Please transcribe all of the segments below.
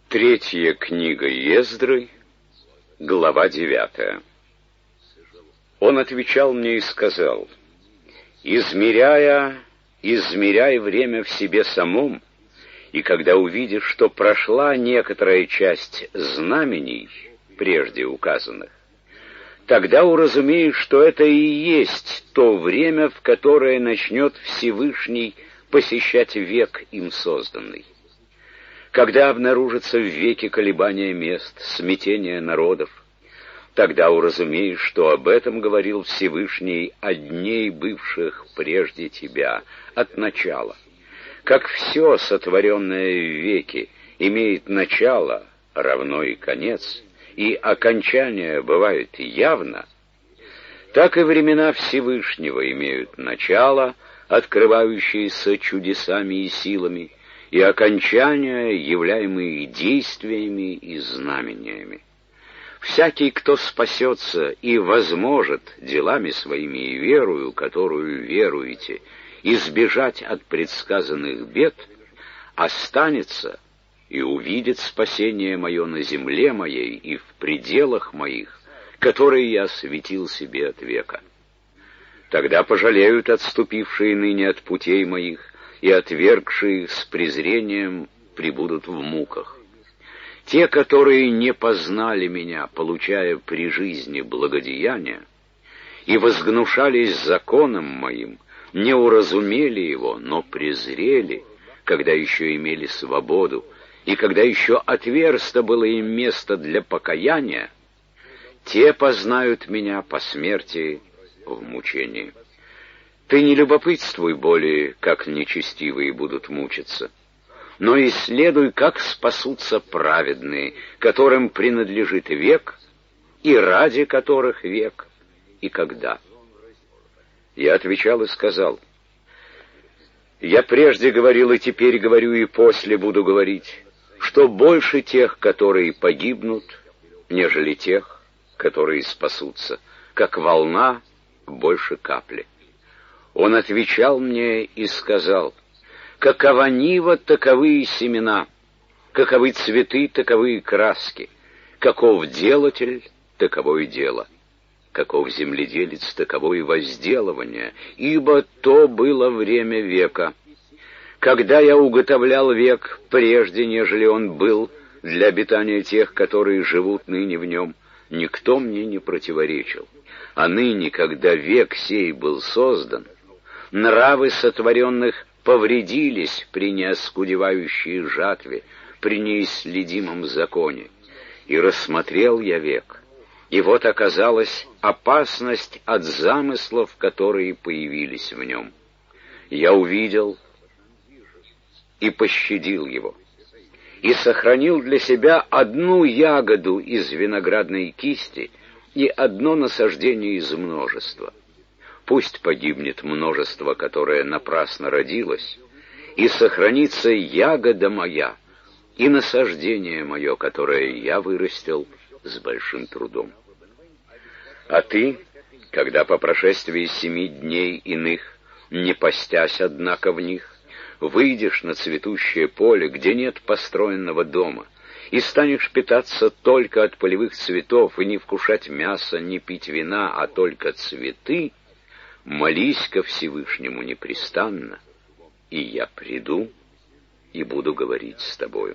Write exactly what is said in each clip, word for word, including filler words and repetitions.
Третья книга Ездры, глава девятая. Он отвечал мне и сказал: «Измеряя, измеряй время в себе самом, и когда увидишь, что прошла некоторая часть знамений, прежде указанных, тогда уразумеешь, что это и есть то время, в которое начнет Всевышний посещать век им созданный. Когда обнаружится в веке колебания мест, смятение народов, тогда уразумеешь, что об этом говорил Всевышний от дней, бывших прежде тебя, от начала. Как все сотворенное в веке имеет начало, равно и конец, и окончание бывает явно, так и времена Всевышнего имеют начало, открывающиеся чудесами и силами, и окончания, являемые действиями и знамениями. Всякий, кто спасется и возможет делами своими и верою, которую веруете, избежать от предсказанных бед, останется и увидит спасение мое на земле моей и в пределах моих, которые я осветил себе от века. Тогда пожалеют отступившие ныне от путей моих, и отвергшие их с презрением пребудут в муках. Те, которые не познали меня, получая при жизни благодеяния, и возгнушались законом моим, не уразумели его, но презрели, когда еще имели свободу, и когда еще отверсто было им место для покаяния, те познают меня по смерти в мучении. Ты не любопытствуй более, как нечестивые будут мучиться, но исследуй, как спасутся праведные, которым принадлежит век, и ради которых век, и когда. Я отвечал и сказал: я прежде говорил, и теперь говорю, и после буду говорить, что больше тех, которые погибнут, нежели тех, которые спасутся, как волна больше капли. Он отвечал мне и сказал: какова нива, таковы и семена, каковы цветы, таковы и краски, каков делатель, таково и дело, каков земледелец, таково и возделывание, ибо то было время века. Когда я уготовлял век, прежде нежели он был, для обитания тех, которые живут ныне в нем, никто мне не противоречил. А ныне, когда век сей был создан, нравы сотворенных повредились при неоскудевающей жатве, при неисследимом законе. И рассмотрел я век, и вот оказалась опасность от замыслов, которые появились в нем. Я увидел и пощадил его, и сохранил для себя одну ягоду из виноградной кисти и одно насаждение из множества. Пусть погибнет множество, которое напрасно родилось, и сохранится ягода моя и насаждение мое, которое я вырастил с большим трудом. А ты, когда по прошествии семи дней иных, не постясь, однако, в них, выйдешь на цветущее поле, где нет построенного дома, и станешь питаться только от полевых цветов, и не вкушать мяса, не пить вина, а только цветы, молись ко Всевышнему непрестанно, и я приду и буду говорить с тобою.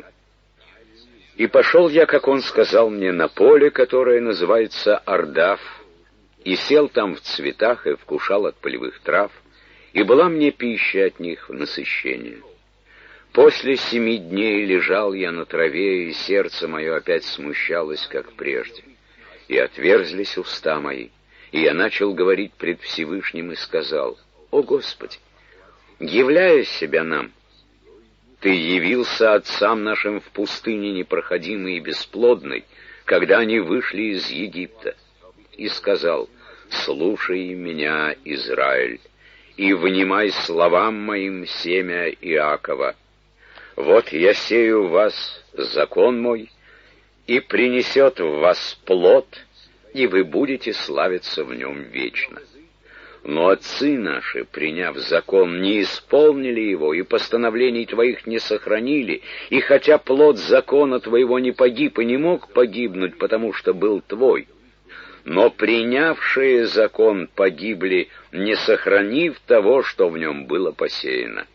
И пошел я, как он сказал мне, на поле, которое называется Ардаф, и сел там в цветах и вкушал от полевых трав, и была мне пища от них в насыщение. После семи дней лежал я на траве, и сердце мое опять смущалось, как прежде, и отверзлись уста мои. И я начал говорить пред Всевышним и сказал: «О Господи, являя себя нам, Ты явился отцам нашим в пустыне непроходимой и бесплодной, когда они вышли из Египта, и сказал: слушай меня, Израиль, и внимай словам моим, семя Иакова. Вот я сею в вас закон мой, и принесет в вас плод, и вы будете славиться в нем вечно. Но отцы наши, приняв закон, не исполнили его, и постановлений твоих не сохранили, и хотя плод закона твоего не погиб и не мог погибнуть, потому что был твой, но принявшие закон погибли, не сохранив того, что в нем было посеяно.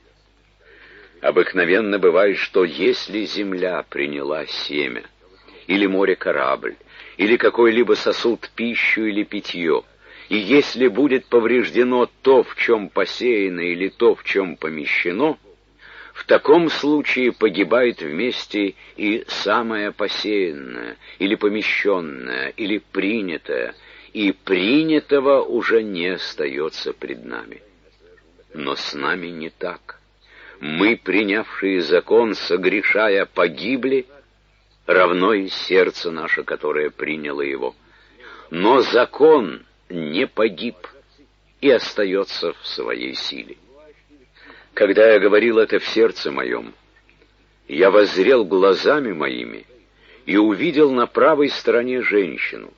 Обыкновенно бывает, что если земля приняла семя, или море корабль, или какой-либо сосуд пищу или питье, и если будет повреждено то, в чем посеяно, или то, в чем помещено, в таком случае погибает вместе и самое посеянное, или помещенное, или принятое, и принятого уже не остается пред нами. Но с нами не так. Мы, принявшие закон, согрешая, погибли, равно и сердце наше, которое приняло его. Но закон не погиб и остается в своей силе. Когда я говорил это в сердце моем, я воззрел глазами моими и увидел на правой стороне женщину.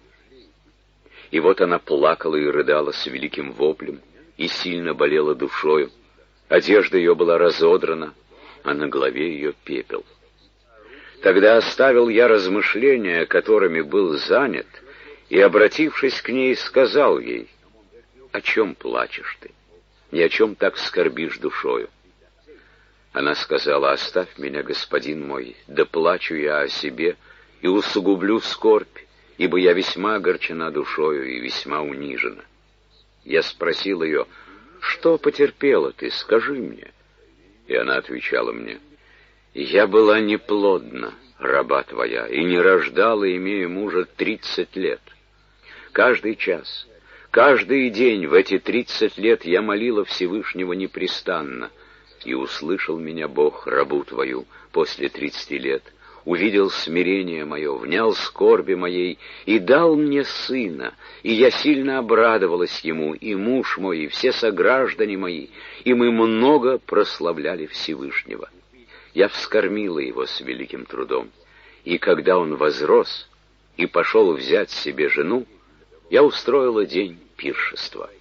И вот она плакала и рыдала с великим воплем, и сильно болела душою. Одежда ее была разодрана, а на голове ее пепел. Тогда оставил я размышления, которыми был занят, и, обратившись к ней, сказал ей: «О чем плачешь ты? Ни о чем так скорбишь душою?» Она сказала: «Оставь меня, господин мой, да плачу я о себе и усугублю скорбь, ибо я весьма огорчена душою и весьма унижена». Я спросил ее: «Что потерпела ты, скажи мне?» И она отвечала мне: «Я была неплодна, раба твоя, и не рождала, имея мужа тридцать лет. Каждый час, каждый день в эти тридцать лет я молила Всевышнего непрестанно, и услышал меня Бог, рабу твою, после тридцати лет, увидел смирение мое, внял скорби моей и дал мне сына, и я сильно обрадовалась ему, и муж мой, и все сограждане мои, и мы много прославляли Всевышнего. Я вскормила его с великим трудом, и когда он возрос и пошел взять себе жену, я устроила день пиршества.